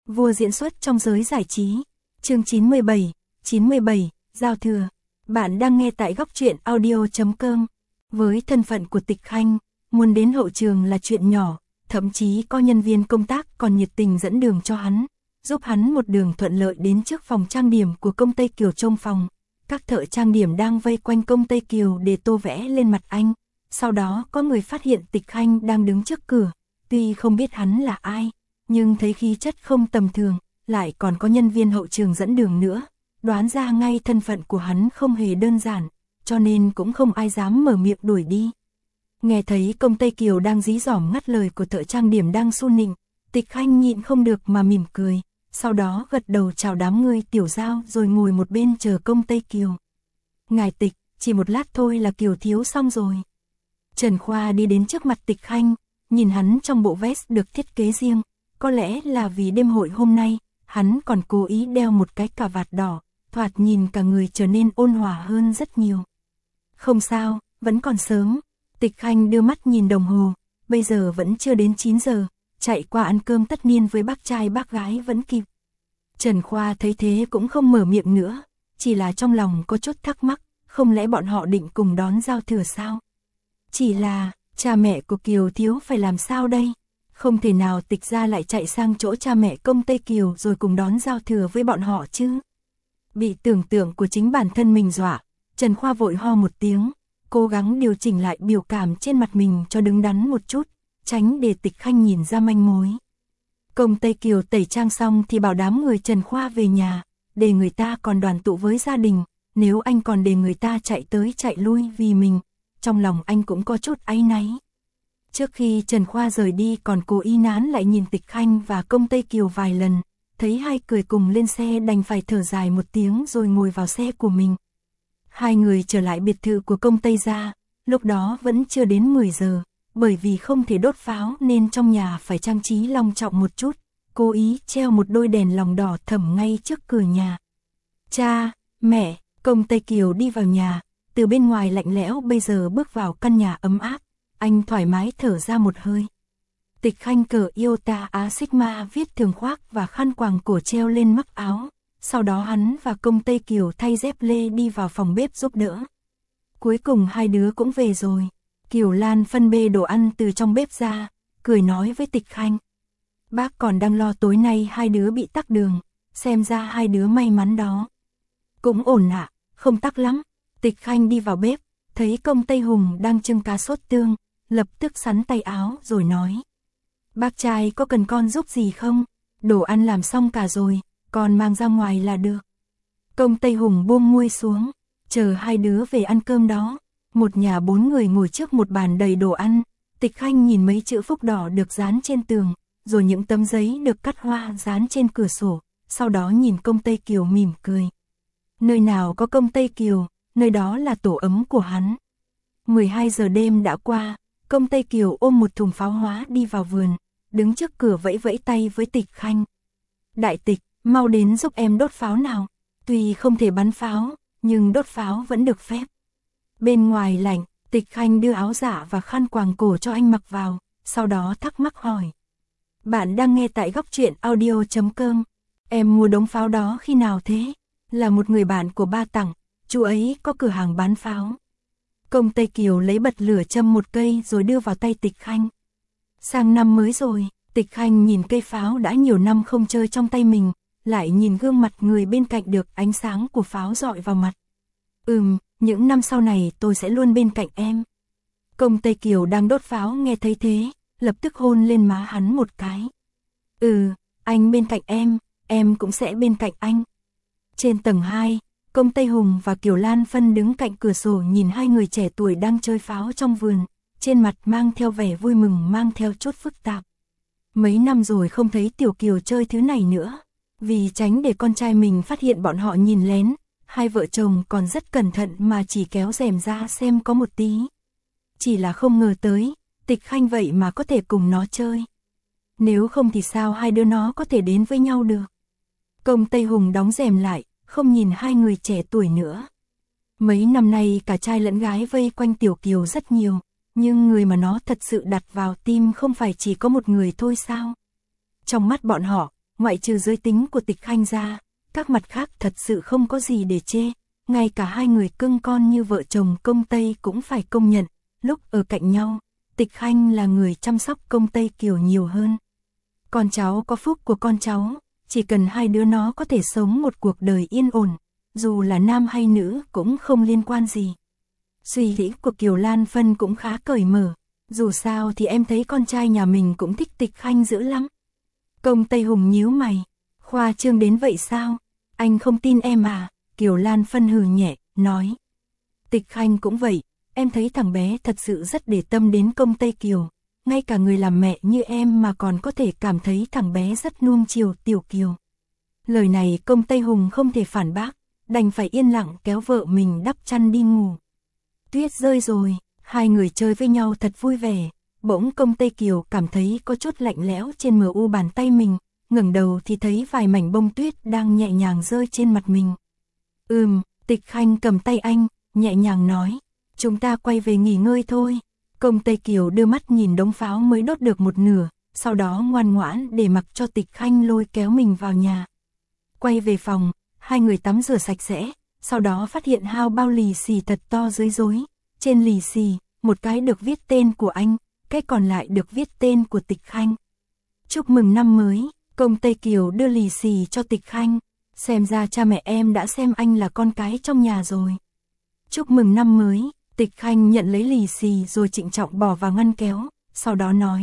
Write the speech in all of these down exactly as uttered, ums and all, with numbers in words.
Vua diễn xuất trong giới giải trí. Chương chín mươi bảy, chín mươi bảy, Giao thừa. Bạn đang nghe tại góc truyện audio chấm com. Với thân phận của Tịch Khanh, muốn đến hậu trường là chuyện nhỏ, thậm chí có nhân viên công tác còn nhiệt tình dẫn đường cho hắn, giúp hắn một đường thuận lợi đến trước phòng trang điểm của công Tây Kiều trông phòng. Các thợ trang điểm đang vây quanh công Tây Kiều để tô vẽ lên mặt anh. Sau đó có người phát hiện Tịch Khanh đang đứng trước cửa, tuy không biết hắn là ai, nhưng thấy khí chất không tầm thường, lại còn có nhân viên hậu trường dẫn đường nữa, đoán ra ngay thân phận của hắn không hề đơn giản, cho nên cũng không ai dám mở miệng đuổi đi. Nghe thấy công Tây Kiều đang dí dỏm ngắt lời của thợ trang điểm đang su nịnh, Tịch Khanh nhịn không được mà mỉm cười, sau đó gật đầu chào đám người Tiểu Giao rồi ngồi một bên chờ công Tây Kiều. Ngài Tịch, chỉ một lát thôi là Kiều thiếu xong rồi. Trần Khoa đi đến trước mặt Tịch Khanh, nhìn hắn trong bộ vest được thiết kế riêng, có lẽ là vì đêm hội hôm nay, hắn còn cố ý đeo một cái cà vạt đỏ, thoạt nhìn cả người trở nên ôn hòa hơn rất nhiều. Không sao, vẫn còn sớm. Tịch Khanh đưa mắt nhìn đồng hồ, bây giờ vẫn chưa đến chín giờ, chạy qua ăn cơm tất niên với bác trai bác gái vẫn kịp. Trần Khoa thấy thế cũng không mở miệng nữa, chỉ là trong lòng có chút thắc mắc, không lẽ bọn họ định cùng đón giao thừa sao? Chỉ là, cha mẹ của Kiều thiếu phải làm sao đây? Không thể nào Tịch gia lại chạy sang chỗ cha mẹ công Tây Kiều rồi cùng đón giao thừa với bọn họ chứ? Bị tưởng tượng của chính bản thân mình dọa, Trần Khoa vội ho một tiếng, cố gắng điều chỉnh lại biểu cảm trên mặt mình cho đứng đắn một chút, tránh để Tịch Khanh nhìn ra manh mối. Công Tây Kiều tẩy trang xong thì bảo đám người Trần Khoa về nhà, để người ta còn đoàn tụ với gia đình, nếu anh còn để người ta chạy tới chạy lui vì mình, trong lòng anh cũng có chút áy náy. Trước khi Trần Khoa rời đi còn cố ý nán lại nhìn Tịch Khanh và công Tây Kiều vài lần, thấy hai cười cùng lên xe đành phải thở dài một tiếng rồi ngồi vào xe của mình. Hai người trở lại biệt thự của công Tây gia, lúc đó vẫn chưa đến mười giờ, bởi vì không thể đốt pháo nên trong nhà phải trang trí long trọng một chút, cố ý treo một đôi đèn lồng đỏ thẫm ngay trước cửa nhà. Cha, mẹ, công Tây Kiều đi vào nhà, từ bên ngoài lạnh lẽo bây giờ bước vào căn nhà ấm áp, anh thoải mái thở ra một hơi. Tịch Khanh cởi Iota Á Sigma viết thường khoác và khăn quàng cổ treo lên mắc áo, sau đó hắn và công Tây Kiều thay dép lê đi vào phòng bếp giúp đỡ. Cuối cùng hai đứa cũng về rồi. Kiều Lan phân bê đồ ăn từ trong bếp ra, cười nói với Tịch Khanh. Bác còn đang lo tối nay hai đứa bị tắc đường, xem ra hai đứa may mắn đó. Cũng ổn ạ, à, không tắc lắm. Tịch Khanh đi vào bếp, thấy công Tây Hùng đang trưng cá sốt tương, lập tức sắn tay áo rồi nói. Bác trai có cần con giúp gì không? Đồ ăn làm xong cả rồi, con mang ra ngoài là được. Công Tây Hùng buông nguôi xuống, chờ hai đứa về ăn cơm đó. Một nhà bốn người ngồi trước một bàn đầy đồ ăn, Tịch Khanh nhìn mấy chữ phúc đỏ được dán trên tường, rồi những tấm giấy được cắt hoa dán trên cửa sổ, sau đó nhìn công Tây Kiều mỉm cười. Nơi nào có công Tây Kiều, nơi đó là tổ ấm của hắn. mười hai giờ đêm đã qua, công Tây Kiều ôm một thùng pháo hóa đi vào vườn, đứng trước cửa vẫy vẫy tay với Tịch Khanh. Đại Tịch, mau đến giúp em đốt pháo nào. Tuy không thể bắn pháo, nhưng đốt pháo vẫn được phép. Bên ngoài lạnh, Tịch Khanh đưa áo giả và khăn quàng cổ cho anh mặc vào, sau đó thắc mắc hỏi. Bạn đang nghe tại góc truyện audio chấm com. Em mua đống pháo đó khi nào thế? Là một người bạn của ba tặng, chú ấy có cửa hàng bán pháo. Công Tây Kiều lấy bật lửa châm một cây rồi đưa vào tay Tịch Khanh. Sang năm mới rồi, Tịch Khanh nhìn cây pháo đã nhiều năm không chơi trong tay mình, lại nhìn gương mặt người bên cạnh được ánh sáng của pháo dọi vào mặt. Ừm, những năm sau này tôi sẽ luôn bên cạnh em. Công Tây Kiều đang đốt pháo nghe thấy thế, lập tức hôn lên má hắn một cái. Ừ, anh bên cạnh em, em cũng sẽ bên cạnh anh. Trên tầng hai, công Tây Hùng và Kiều Lan Phân đứng cạnh cửa sổ nhìn hai người trẻ tuổi đang chơi pháo trong vườn, trên mặt mang theo vẻ vui mừng mang theo chút phức tạp. Mấy năm rồi không thấy Tiểu Kiều chơi thứ này nữa, vì tránh để con trai mình phát hiện bọn họ nhìn lén, hai vợ chồng còn rất cẩn thận mà chỉ kéo rèm ra xem có một tí. Chỉ là không ngờ tới, Tịch Khanh vậy mà có thể cùng nó chơi. Nếu không thì sao hai đứa nó có thể đến với nhau được. Công Tây Hùng đóng rèm lại, không nhìn hai người trẻ tuổi nữa. Mấy năm nay cả trai lẫn gái vây quanh Tiểu Kiều rất nhiều, nhưng người mà nó thật sự đặt vào tim không phải chỉ có một người thôi sao? Trong mắt bọn họ, ngoại trừ giới tính của Tịch Khanh ra, các mặt khác thật sự không có gì để chê, ngay cả hai người cưng con như vợ chồng Công Tây cũng phải công nhận, lúc ở cạnh nhau, Tịch Khanh là người chăm sóc Công Tây Kiều nhiều hơn. Con cháu có phúc của con cháu, chỉ cần hai đứa nó có thể sống một cuộc đời yên ổn, dù là nam hay nữ cũng không liên quan gì. Suy nghĩ của Kiều Lan Phân cũng khá cởi mở, dù sao thì em thấy con trai nhà mình cũng thích Tịch Khanh dữ lắm. Công Tây Hùng nhíu mày, khoa trương đến vậy sao, anh không tin em à, Kiều Lan Phân hừ nhẹ, nói. Tịch Khanh cũng vậy, em thấy thằng bé thật sự rất để tâm đến Công Tây Kiều, ngay cả người làm mẹ như em mà còn có thể cảm thấy thằng bé rất nuông chiều Tiểu Kiều. Lời này Công Tây Hùng không thể phản bác, đành phải yên lặng kéo vợ mình đắp chăn đi ngủ. Tuyết rơi rồi, hai người chơi với nhau thật vui vẻ, bỗng Công Tây Kiều cảm thấy có chút lạnh lẽo trên mờ u bàn tay mình, ngẩng đầu thì thấy vài mảnh bông tuyết đang nhẹ nhàng rơi trên mặt mình. Ừm, Tịch Khanh cầm tay anh, nhẹ nhàng nói, chúng ta quay về nghỉ ngơi thôi. Công Tây Kiều đưa mắt nhìn đống pháo mới đốt được một nửa, sau đó ngoan ngoãn để mặc cho Tịch Khanh lôi kéo mình vào nhà. Quay về phòng, hai người tắm rửa sạch sẽ, sau đó phát hiện hao bao lì xì thật to dưới rối. Trên lì xì, một cái được viết tên của anh, cái còn lại được viết tên của Tịch Khanh. Chúc mừng năm mới, Công Tây Kiều đưa lì xì cho Tịch Khanh, xem ra cha mẹ em đã xem anh là con cái trong nhà rồi. Chúc mừng năm mới, Tịch Khanh nhận lấy lì xì rồi trịnh trọng bỏ vào ngăn kéo, sau đó nói.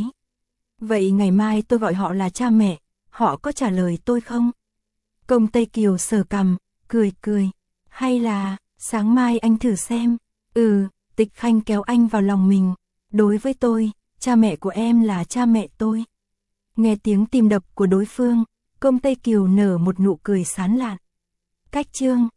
Vậy ngày mai tôi gọi họ là cha mẹ, họ có trả lời tôi không? Công Tây Kiều sờ cằm, cười cười, hay là, sáng mai anh thử xem. Ừ, Tịch Khanh kéo anh vào lòng mình, đối với tôi, cha mẹ của em là cha mẹ tôi. Nghe tiếng tim đập của đối phương, Công Tây Kiều nở một nụ cười sán lạn. Cách chương